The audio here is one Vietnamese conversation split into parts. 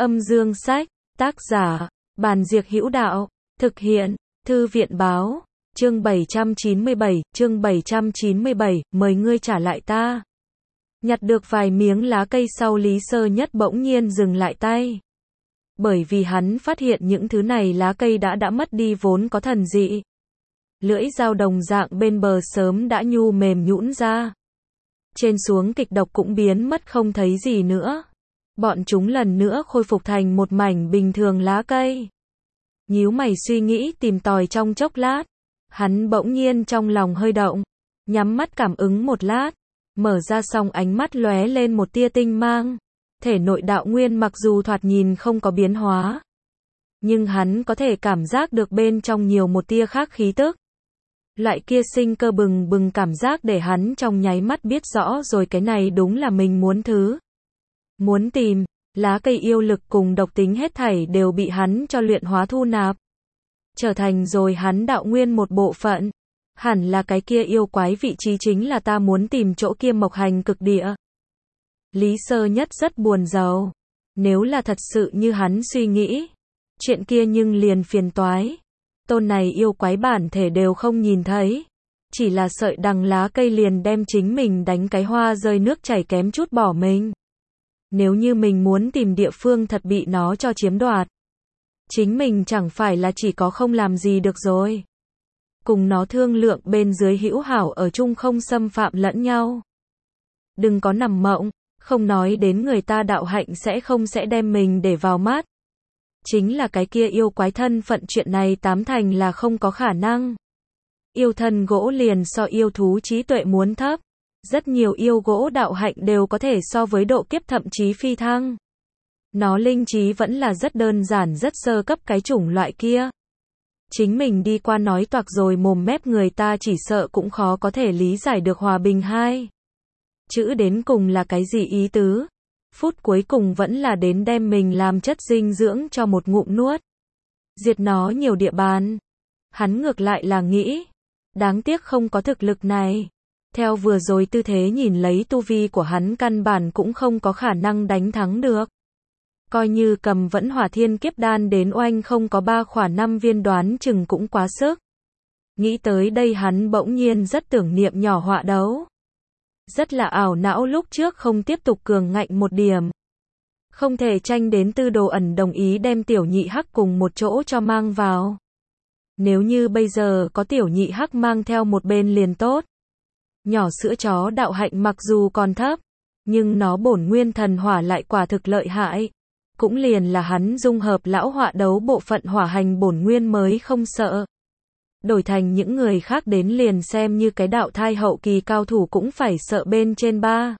Âm dương sách, tác giả, Bàn Diệc Hữu Đạo, thực hiện, Thư viện báo, chương 797, mời ngươi trả lại ta. Nhặt được vài miếng lá cây sau Lý Sơ Nhất bỗng nhiên dừng lại tay. Bởi vì hắn phát hiện những thứ này lá cây đã mất đi vốn có thần dị. Lưỡi dao đồng dạng bên bờ sớm đã nhu mềm nhũn ra. Trên xuống kịch độc cũng biến mất không thấy gì nữa. Bọn chúng lần nữa khôi phục thành một mảnh bình thường lá cây. Nhíu mày suy nghĩ tìm tòi trong chốc lát. Hắn bỗng nhiên trong lòng hơi động. Nhắm mắt cảm ứng một lát. Mở ra xong ánh mắt lóe lên một tia tinh mang. Thể nội đạo nguyên mặc dù thoạt nhìn không có biến hóa. Nhưng hắn có thể cảm giác được bên trong nhiều một tia khác khí tức. Loại kia sinh cơ bừng bừng cảm giác để hắn trong nháy mắt biết rõ rồi cái này đúng là mình muốn thứ. Muốn tìm, lá cây yêu lực cùng độc tính hết thảy đều bị hắn cho luyện hóa thu nạp. Trở thành rồi hắn đạo nguyên một bộ phận. Hẳn là cái kia yêu quái vị trí chính là ta muốn tìm chỗ kia mộc hành cực địa. Lý Sơ Nhất rất buồn rầu. Nếu là thật sự như hắn suy nghĩ, chuyện kia nhưng liền phiền toái. Tôn này yêu quái bản thể đều không nhìn thấy. Chỉ là sợi đằng lá cây liền đem chính mình đánh cái hoa rơi nước chảy kém chút bỏ mình. Nếu như mình muốn tìm địa phương thật bị nó cho chiếm đoạt. Chính mình chẳng phải là chỉ có không làm gì được rồi. Cùng nó thương lượng bên dưới hữu hảo ở chung không xâm phạm lẫn nhau. Đừng có nằm mộng, không nói đến người ta đạo hạnh sẽ đem mình để vào mắt. Chính là cái kia yêu quái thân phận chuyện này tám thành là không có khả năng. Yêu thân gỗ liền so yêu thú trí tuệ muốn thấp. Rất nhiều yêu gỗ đạo hạnh đều có thể so với độ kiếp thậm chí phi thăng. Nó linh trí vẫn là rất đơn giản rất sơ cấp cái chủng loại kia. Chính mình đi qua nói toạc rồi mồm mép người ta chỉ sợ cũng khó có thể lý giải được hòa bình hai chữ đến cùng là cái gì ý tứ. Phút cuối cùng vẫn là đến đem mình làm chất dinh dưỡng cho một ngụm nuốt. Diệt nó nhiều địa bàn. Hắn ngược lại là nghĩ. Đáng tiếc không có thực lực này. Theo vừa rồi tư thế nhìn lấy tu vi của hắn căn bản cũng không có khả năng đánh thắng được. Coi như cầm vẫn hỏa thiên kiếp đan đến oanh không có 3 khỏa 5 viên đoán chừng cũng quá sức. Nghĩ tới đây hắn bỗng nhiên rất tưởng niệm nhỏ họa đấu. Rất là ảo não lúc trước không tiếp tục cường ngạnh một điểm. Không thể tranh đến Tư Đồ Ẩn đồng ý đem tiểu nhị hắc cùng một chỗ cho mang vào. Nếu như bây giờ có tiểu nhị hắc mang theo một bên liền tốt. Nhỏ sữa chó đạo hạnh mặc dù còn thấp, nhưng nó bổn nguyên thần hỏa lại quả thực lợi hại. Cũng liền là hắn dung hợp lão họa đấu bộ phận hỏa hành bổn nguyên mới không sợ. Đổi thành những người khác đến liền xem như cái đạo thai hậu kỳ cao thủ cũng phải sợ bên trên 3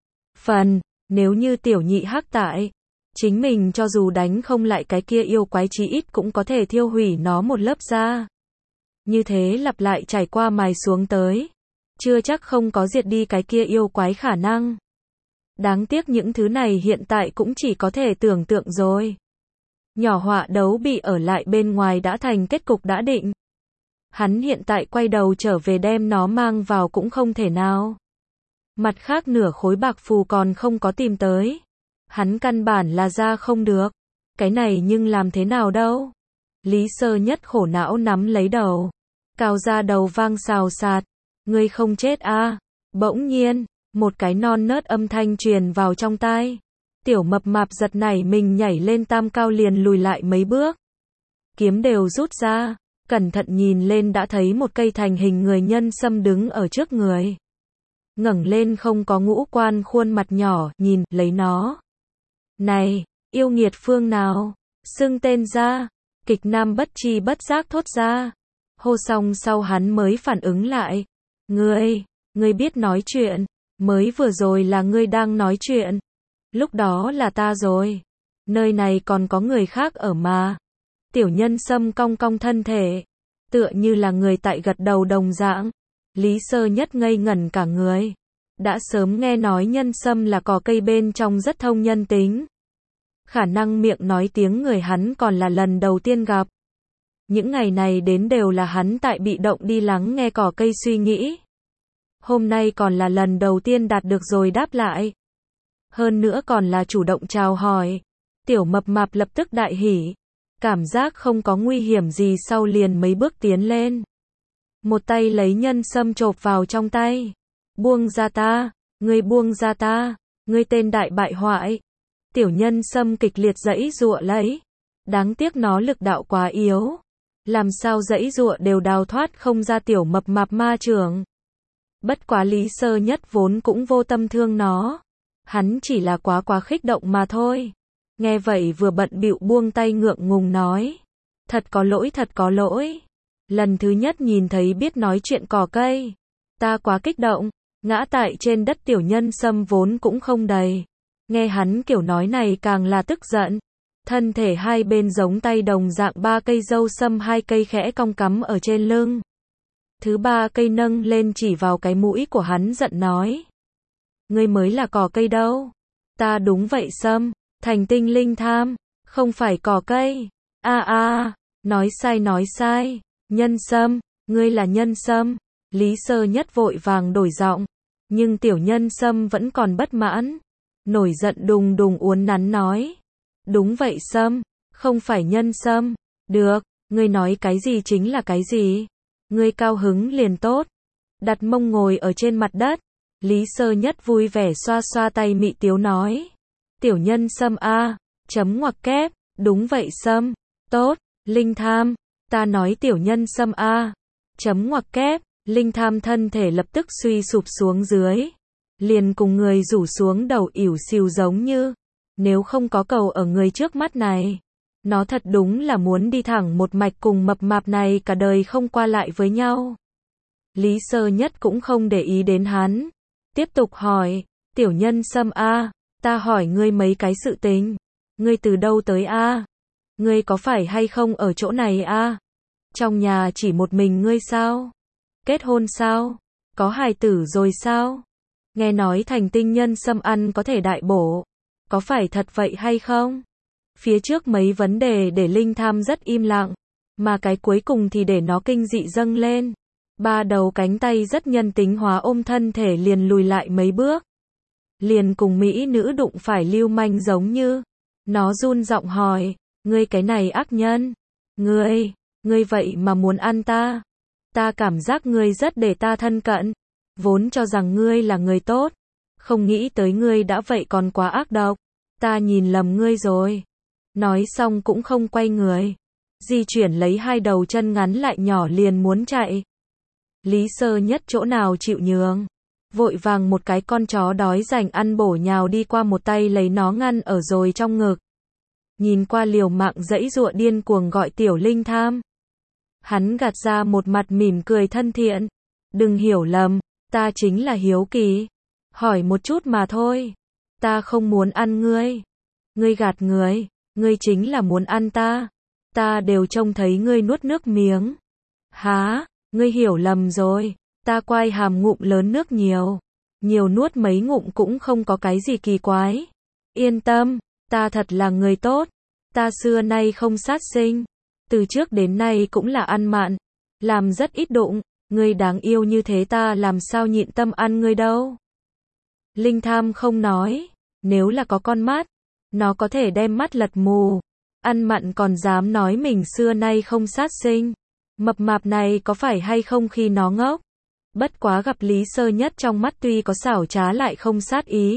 phần. Nếu như tiểu nhị hắc tại, chính mình cho dù đánh không lại cái kia yêu quái chí ít cũng có thể thiêu hủy nó một lớp da. Như thế lặp lại trải qua mài xuống tới. Chưa chắc không có diệt đi cái kia yêu quái khả năng. Đáng tiếc những thứ này hiện tại cũng chỉ có thể tưởng tượng rồi. Nhỏ họa đấu bị ở lại bên ngoài đã thành kết cục đã định. Hắn hiện tại quay đầu trở về đem nó mang vào cũng không thể nào. Mặt khác nửa khối bạc phù còn không có tìm tới. Hắn căn bản là ra không được. Cái này nhưng làm thế nào đâu. Lý Sơ Nhất khổ não nắm lấy đầu. Cao ra đầu vang xào xạc. Ngươi không chết à? Bỗng nhiên, một cái non nớt âm thanh truyền vào trong tai. Tiểu mập mạp giật nảy mình nhảy lên tam cao liền lùi lại mấy bước. Kiếm đều rút ra, cẩn thận nhìn lên đã thấy một cây thành hình người nhân sâm đứng ở trước người. Ngẩng lên không có ngũ quan khuôn mặt nhỏ, nhìn, lấy nó. Này, yêu nghiệt phương nào? Xưng tên ra, kịch nam bất chi bất giác thốt ra. Hô xong sau hắn mới phản ứng lại. Ngươi biết nói chuyện, mới vừa rồi là ngươi đang nói chuyện. Lúc đó là ta rồi. Nơi này còn có người khác ở mà. Tiểu nhân sâm cong cong thân thể. Tựa như là người tại gật đầu đồng dạng. Lý Sơ Nhất ngây ngẩn cả người. Đã sớm nghe nói nhân sâm là cỏ cây bên trong rất thông nhân tính. Khả năng miệng nói tiếng người hắn còn là lần đầu tiên gặp. Những ngày này đến đều là hắn tại bị động đi lắng nghe cỏ cây suy nghĩ. Hôm nay còn là lần đầu tiên đạt được rồi đáp lại. Hơn nữa còn là chủ động chào hỏi. Tiểu mập mạp lập tức đại hỉ. Cảm giác không có nguy hiểm gì sau liền mấy bước tiến lên. Một tay lấy nhân sâm chộp vào trong tay. Buông ra ta, ngươi buông ra ta, ngươi tên đại bại hoại. Tiểu nhân sâm kịch liệt giãy giụa lấy. Đáng tiếc nó lực đạo quá yếu. Làm sao giãy giụa đều đào thoát không ra tiểu mập mạp ma trưởng. Bất quá Lý Sơ Nhất vốn cũng vô tâm thương nó. Hắn chỉ là quá kích động mà thôi. Nghe vậy vừa bận bịu buông tay ngượng ngùng nói. Thật có lỗi, thật có lỗi. Lần thứ nhất nhìn thấy biết nói chuyện cỏ cây. Ta quá kích động, ngã tại trên đất tiểu nhân sâm vốn cũng không đầy. Nghe hắn kiểu nói này càng là tức giận. Thân thể hai bên giống tay đồng dạng 3 cây dâu sâm, 2 cây khẽ cong cắm ở trên lưng. Thứ 3 cây nâng lên chỉ vào cái mũi của hắn giận nói. Ngươi mới là cỏ cây đâu. Ta đúng vậy sâm, thành tinh linh tham, không phải cỏ cây. Nói sai. Nhân sâm, ngươi là nhân sâm. Lý Sơ Nhất vội vàng đổi giọng. Nhưng tiểu nhân sâm vẫn còn bất mãn. Nổi giận đùng đùng uốn nắn nói. Đúng vậy sâm, không phải nhân sâm. Được, ngươi nói cái gì chính là cái gì. Ngươi cao hứng liền tốt. Đặt mông ngồi ở trên mặt đất. Lý Sơ Nhất vui vẻ xoa xoa tay mị tiếu nói. Tiểu nhân sâm a, chấm ngoặc kép, đúng vậy sâm, tốt, linh tham, ta nói tiểu nhân sâm a, chấm ngoặc kép, linh tham thân thể lập tức suy sụp xuống dưới. Liền cùng người rủ xuống đầu ỉu xìu giống như, nếu không có cầu ở người trước mắt này. Nó thật đúng là muốn đi thẳng một mạch cùng mập mạp này cả đời không qua lại với nhau. Lý Sơ Nhất cũng không để ý đến hắn. Tiếp tục hỏi, tiểu nhân sâm a, ta hỏi ngươi mấy cái sự tình. Ngươi từ đâu tới a? Ngươi có phải hay không ở chỗ này a? Trong nhà chỉ một mình ngươi sao? Kết hôn sao? Có hài tử rồi sao? Nghe nói thành tinh nhân sâm ăn có thể đại bổ. Có phải thật vậy hay không? Phía trước mấy vấn đề để linh tham rất im lặng. Mà cái cuối cùng thì để nó kinh dị dâng lên. 3 đầu cánh tay rất nhân tính hóa ôm thân thể liền lùi lại mấy bước. Liền cùng mỹ nữ đụng phải lưu manh giống như. Nó run giọng hỏi, ngươi cái này ác nhân. Ngươi vậy mà muốn ăn ta. Ta cảm giác ngươi rất để ta thân cận. Vốn cho rằng ngươi là người tốt. Không nghĩ tới ngươi đã vậy còn quá ác độc. Ta nhìn lầm ngươi rồi. Nói xong cũng không quay người. Di chuyển lấy 2 đầu chân ngắn lại nhỏ liền muốn chạy. Lý Sơ Nhất chỗ nào chịu nhường. Vội vàng một cái con chó đói rảnh ăn bổ nhào đi qua một tay lấy nó ngăn ở rồi trong ngực. Nhìn qua liều mạng giãy giụa điên cuồng gọi tiểu linh tham. Hắn gạt ra một mặt mỉm cười thân thiện. Đừng hiểu lầm, ta chính là hiếu kỳ. Hỏi một chút mà thôi. Ta không muốn ăn ngươi. Ngươi gạt người, ngươi chính là muốn ăn ta. Ta đều trông thấy ngươi nuốt nước miếng. Hả, ngươi hiểu lầm rồi. Ta quai hàm ngụm lớn nước nhiều. Nhiều nuốt mấy ngụm cũng không có cái gì kỳ quái. Yên tâm, ta thật là người tốt. Ta xưa nay không sát sinh. Từ trước đến nay cũng là ăn mặn. Làm rất ít đụng. Ngươi đáng yêu như thế ta làm sao nhịn tâm ăn ngươi đâu. Linh tham không nói. Nếu là có con mắt, nó có thể đem mắt lật mù. Ăn mặn còn dám nói mình xưa nay không sát sinh. Mập mạp này có phải hay không khi nó ngốc. Bất quá gặp Lý Sơ Nhất trong mắt tuy có xảo trá lại không sát ý.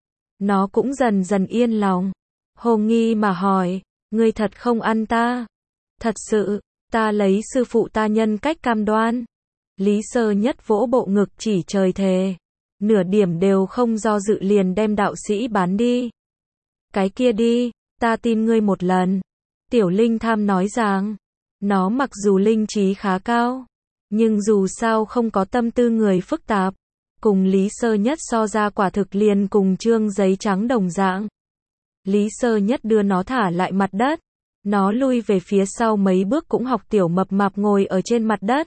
Nó cũng dần dần yên lòng. Hồ nghi mà hỏi, ngươi thật không ăn ta? Thật sự, ta lấy sư phụ ta nhân cách cam đoan. Lý Sơ Nhất vỗ bộ ngực chỉ trời thề. Nửa điểm đều không do dự liền đem đạo sĩ bán đi. Cái kia đi, ta tin ngươi một lần. Tiểu linh tham nói rằng, nó mặc dù linh trí khá cao, nhưng dù sao không có tâm tư người phức tạp. Cùng Lý Sơ Nhất so ra quả thực liền cùng trương giấy trắng đồng dạng. Lý Sơ Nhất đưa nó thả lại mặt đất. Nó lui về phía sau mấy bước cũng học tiểu mập mạp ngồi ở trên mặt đất.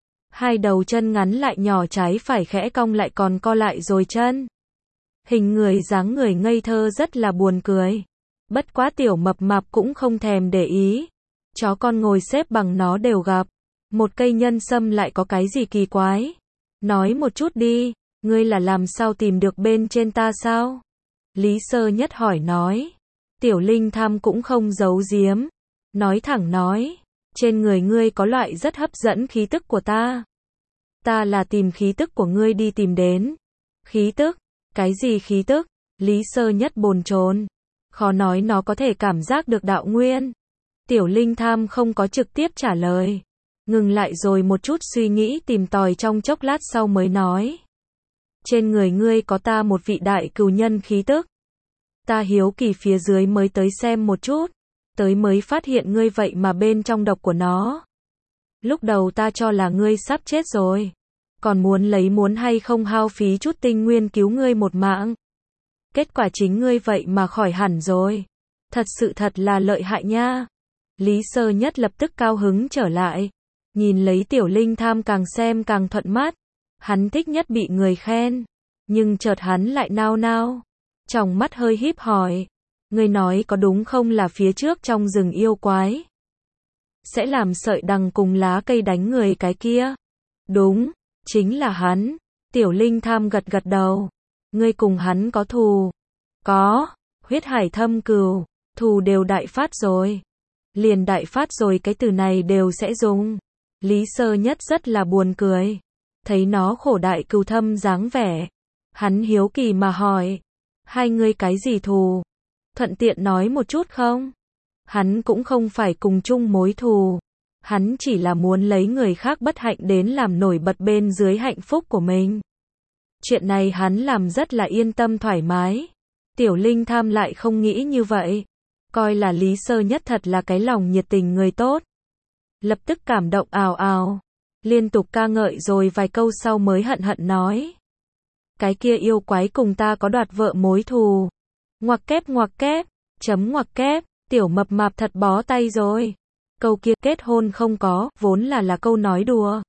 2 đầu chân ngắn lại nhỏ trái phải khẽ cong lại còn co lại rồi chân. Hình người dáng người ngây thơ rất là buồn cười. Bất quá tiểu mập mạp cũng không thèm để ý. Chó con ngồi xếp bằng nó đều gặp. Một cây nhân sâm lại có cái gì kỳ quái. Nói một chút đi, ngươi là làm sao tìm được bên trên ta sao? Lý Sơ Nhất hỏi nói. Tiểu Linh Tham cũng không giấu giếm, nói thẳng nói, trên người ngươi có loại rất hấp dẫn khí tức của ta. Ta là tìm khí tức của ngươi đi tìm đến. Khí tức? Cái gì khí tức? Lý Sơ Nhất bồn chồn, khó nói nó có thể cảm giác được đạo nguyên. Tiểu Linh Tham không có trực tiếp trả lời, ngừng lại rồi một chút suy nghĩ tìm tòi trong chốc lát sau mới nói. Trên người ngươi có ta một vị đại cừu nhân khí tức. Ta hiếu kỳ phía dưới mới tới xem một chút, tới mới phát hiện ngươi vậy mà bên trong độc của nó. Lúc đầu ta cho là ngươi sắp chết rồi, còn muốn hay không hao phí chút tinh nguyên cứu ngươi một mạng. Kết quả chính ngươi vậy mà khỏi hẳn rồi. Thật là lợi hại nha. Lý Sơ Nhất lập tức cao hứng trở lại, nhìn lấy Tiểu Linh Tham càng xem càng thuận mắt. Hắn thích nhất bị người khen, nhưng chợt hắn lại nao nao, tròng mắt hơi híp hỏi, ngươi nói có đúng không là phía trước trong rừng yêu quái sẽ làm sợi đằng cùng lá cây đánh người cái kia? Đúng, chính là hắn. Tiểu Linh Tham gật gật đầu. Ngươi cùng hắn có thù? Có, huyết hải thâm cừu, thù đều đại phát rồi. Liền đại phát rồi cái từ này đều sẽ dùng. Lý Sơ Nhất rất là buồn cười, thấy nó khổ đại cừu thâm dáng vẻ. Hắn hiếu kỳ mà hỏi, hai ngươi cái gì thù? Thuận tiện nói một chút không? Hắn cũng không phải cùng chung mối thù. Hắn chỉ là muốn lấy người khác bất hạnh đến làm nổi bật bên dưới hạnh phúc của mình. Chuyện này hắn làm rất là yên tâm thoải mái. Tiểu Linh Tham lại không nghĩ như vậy, coi là Lý Sơ Nhất thật là cái lòng nhiệt tình người tốt. Lập tức cảm động ào ào, liên tục ca ngợi rồi vài câu sau mới hận hận nói. Cái kia yêu quái cùng ta có đoạt vợ mối thù. Ngoặc kép, chấm ngoặc kép, Tiểu Mập Mạp thật bó tay rồi. Câu kia kết hôn không có, vốn là câu nói đùa.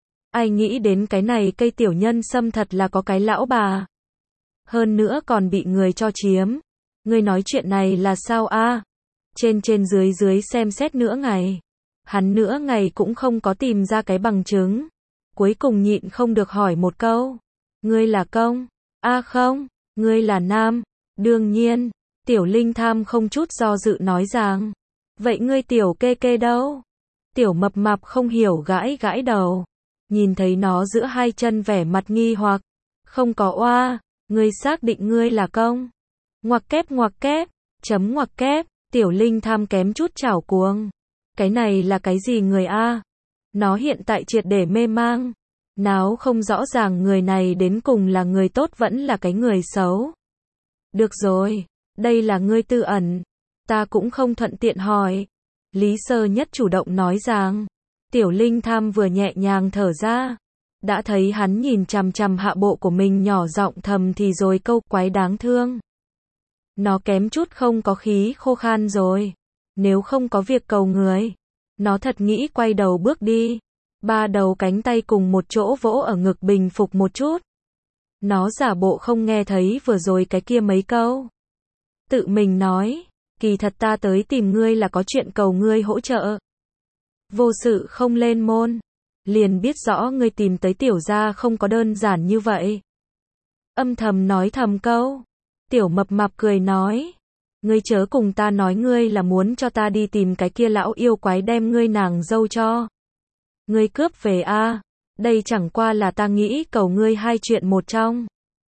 Ai nghĩ đến cái này cây tiểu nhân sâm thật là có cái lão bà. Hơn nữa còn bị người cho chiếm. Ngươi nói chuyện này là sao a? Trên dưới xem xét nửa ngày. Hắn nửa ngày cũng không có tìm ra cái bằng chứng. Cuối cùng nhịn không được hỏi một câu. Ngươi là công? Không, ngươi là nam. Đương nhiên, Tiểu Linh Tham không chút do dự nói rằng. Vậy ngươi Tiểu Kê Kê đâu? Tiểu Mập Mạp không hiểu gãi đầu. Nhìn thấy nó giữa hai chân vẻ mặt nghi hoặc. Không có oa, ngươi xác định ngươi là công? Ngoặc kép, chấm ngoặc kép, Tiểu Linh Tham kém chút chảo cuồng. Cái này là cái gì người a? Nó hiện tại triệt để mê mang. Náo không rõ ràng người này đến cùng là người tốt vẫn là cái người xấu. Được rồi, đây là ngươi tư ẩn. Ta cũng không thuận tiện hỏi. Lý Sơ Nhất chủ động nói rằng. Tiểu Linh Tham vừa nhẹ nhàng thở ra. Đã thấy hắn nhìn chằm chằm hạ bộ của mình nhỏ giọng thầm thì rồi câu quái đáng thương. Nó kém chút không có khí khô khan rồi. Nếu không có việc cầu người. Nó thật nghĩ quay đầu bước đi. Ba đầu cánh tay cùng một chỗ vỗ ở ngực bình phục một chút. Nó giả bộ không nghe thấy vừa rồi cái kia mấy câu. Tự mình nói, kỳ thật ta tới tìm ngươi là có chuyện cầu ngươi hỗ trợ. Vô sự không lên môn. Liền biết rõ ngươi tìm tới Tiểu gia không có đơn giản như vậy. Âm thầm nói thầm câu. Tiểu Mập Mạp cười nói. Ngươi chớ cùng ta nói ngươi là muốn cho ta đi tìm cái kia lão yêu quái đem ngươi nàng dâu cho. Ngươi cướp về a? Đây chẳng qua là ta nghĩ cầu ngươi hai chuyện một trong.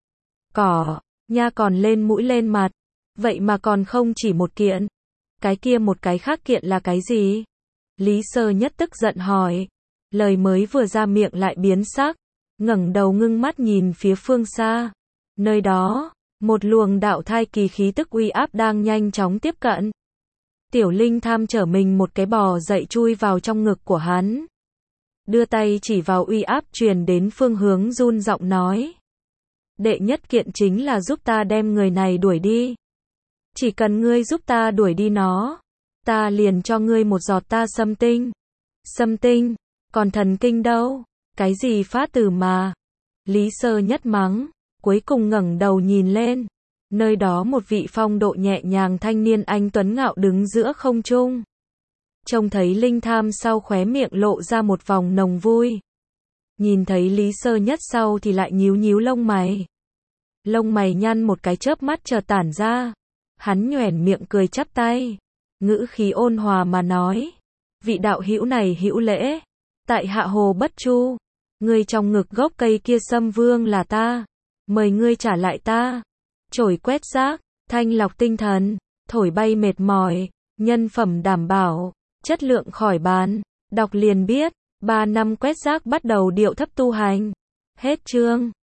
Cỏ, nha còn lên mũi lên mặt. Vậy mà còn không chỉ một kiện. Cái kia một cái khác kiện là cái gì? Lý Sơ Nhất tức giận hỏi. Lời mới vừa ra miệng lại biến sắc. Ngẩng đầu ngưng mắt nhìn phía phương xa. Nơi đó, một luồng đạo thai kỳ khí tức uy áp đang nhanh chóng tiếp cận. Tiểu Linh Tham trở mình một cái bò dậy chui vào trong ngực của hắn. Đưa tay chỉ vào uy áp truyền đến phương hướng run giọng nói. Đệ nhất kiện chính là giúp ta đem người này đuổi đi. Chỉ cần ngươi giúp ta đuổi đi nó, ta liền cho ngươi một giọt ta xâm tinh. Xâm tinh, còn thần kinh đâu? Cái gì phá từ mà? Lý Sơ Nhất mắng, cuối cùng ngẩng đầu nhìn lên. Nơi đó một vị phong độ nhẹ nhàng thanh niên anh tuấn ngạo đứng giữa không trung. Trông thấy Linh Tham sau khóe miệng lộ ra một vòng nồng vui. Nhìn thấy Lý Sơ Nhất sau thì lại nhíu nhíu lông mày. Lông mày nhăn một cái chớp mắt chợt tản ra. Hắn nhoẻn miệng cười chắp tay, ngữ khí ôn hòa mà nói, vị đạo hữu này hữu lễ, tại hạ Hồ Bất Chu, ngươi trong ngực gốc cây kia Sâm Vương là ta, mời ngươi trả lại ta. Chổi quét rác, thanh lọc tinh thần, thổi bay mệt mỏi, nhân phẩm đảm bảo, chất lượng khỏi bàn, đọc liền biết, 3 năm quét rác bắt đầu điệu thấp tu hành. Hết chương.